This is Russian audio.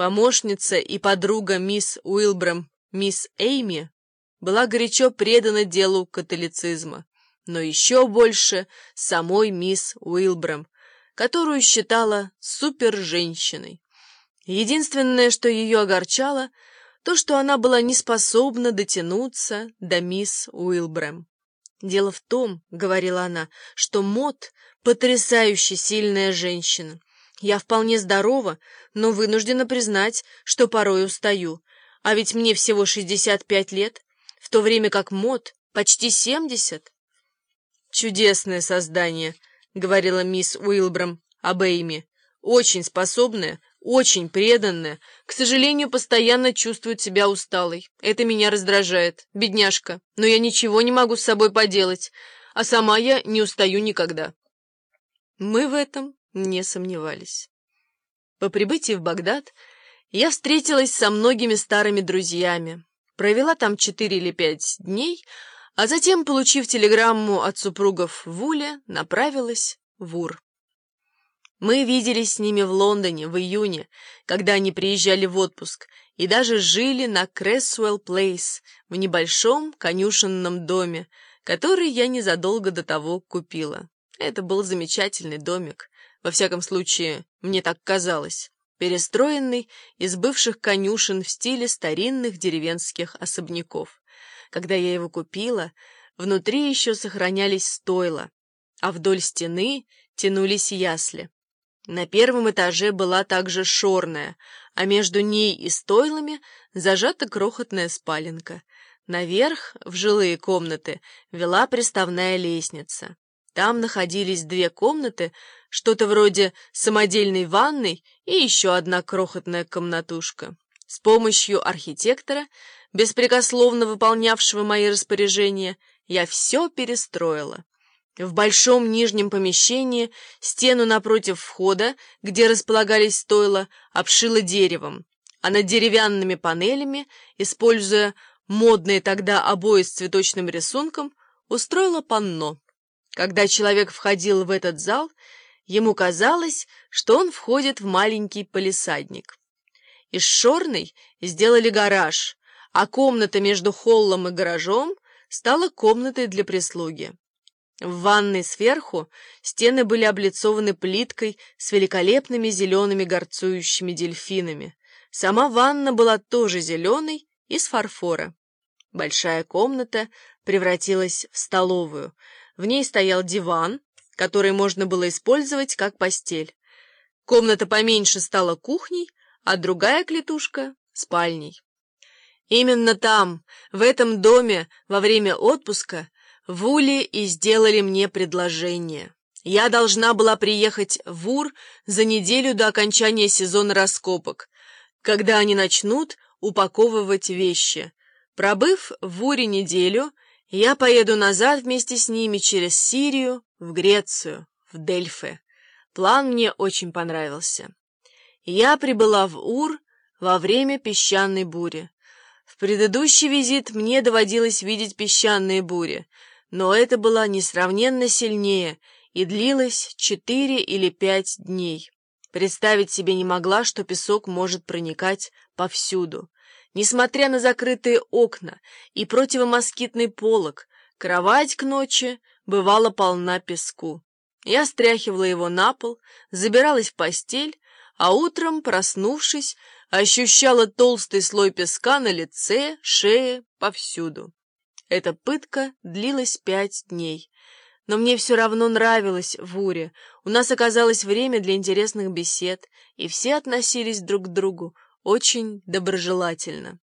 Помощница и подруга мисс Уилбрам, мисс Эйми, была горячо предана делу католицизма, но еще больше самой мисс Уилбрам, которую считала супер-женщиной. Единственное, что ее огорчало, то, что она была не способна дотянуться до мисс Уилбрам. «Дело в том, — говорила она, — что Мот — потрясающе сильная женщина. Я вполне здорова, но вынуждена признать, что порой устаю. А ведь мне всего 65 лет, в то время как Мот почти 70. «Чудесное создание, — говорила мисс Уилбрам об Эйми, — очень способная, очень преданная, к сожалению, постоянно чувствует себя усталой. Это меня раздражает, бедняжка, но я ничего не могу с собой поделать, а сама я не устаю никогда». Мы в этом не сомневались. По прибытии в Багдад я встретилась со многими старыми друзьями, провела там 4 или 5 дней, а затем, получив телеграмму от супругов Вуле, направилась в Ур. Мы виделись с ними в Лондоне в июне, когда они приезжали в отпуск, и даже жили на Крэсуэлл-Плейс, в небольшом конюшенном доме, который я незадолго до того купила. Это был замечательный домик, во всяком случае, мне так казалось, перестроенный из бывших конюшен в стиле старинных деревенских особняков. Когда я его купила, внутри еще сохранялись стойла, а вдоль стены тянулись ясли. На первом этаже была также шорная, а между ней и стойлами зажата крохотная спаленка. Наверх, в жилые комнаты, вела приставная лестница. Там находились 2 комнаты, что-то вроде самодельной ванной и еще одна крохотная комнатушка. С помощью архитектора, беспрекословно выполнявшего мои распоряжения, я все перестроила. В большом нижнем помещении стену напротив входа, где располагались стойла, обшила деревом, а над деревянными панелями, используя модные тогда обои с цветочным рисунком, устроила панно. Когда человек входил в этот зал, ему казалось, что он входит в маленький палисадник. Из шорной сделали гараж, а комната между холлом и гаражом стала комнатой для прислуги. В ванной сверху стены были облицованы плиткой с великолепными зелеными горцующими дельфинами. Сама ванна была тоже зеленой, из фарфора. Большая комната превратилась в столовую. В ней стоял диван, который можно было использовать как постель. Комната поменьше стала кухней, а другая клетушка — спальней. Именно там, в этом доме, во время отпуска, Вуле и сделали мне предложение. Я должна была приехать в Ур за неделю до окончания сезона раскопок, когда они начнут упаковывать вещи. Пробыв в Уре неделю, я поеду назад вместе с ними через Сирию, в Грецию, в Дельфы. План мне очень понравился. Я прибыла в Ур во время песчаной бури. В предыдущий визит мне доводилось видеть песчаные бури, но это была несравненно сильнее и длилась 4 или 5 дней. Представить себе не могла, что песок может проникать повсюду. Несмотря на закрытые окна и противомоскитный полог, кровать к ночи бывала полна песку. Я стряхивала его на пол, забиралась в постель, а утром, проснувшись, ощущала толстый слой песка на лице, шее, повсюду. Эта пытка длилась 5 дней. Но мне все равно нравилось в Уре. У нас оказалось время для интересных бесед, и все относились друг к другу очень доброжелательно.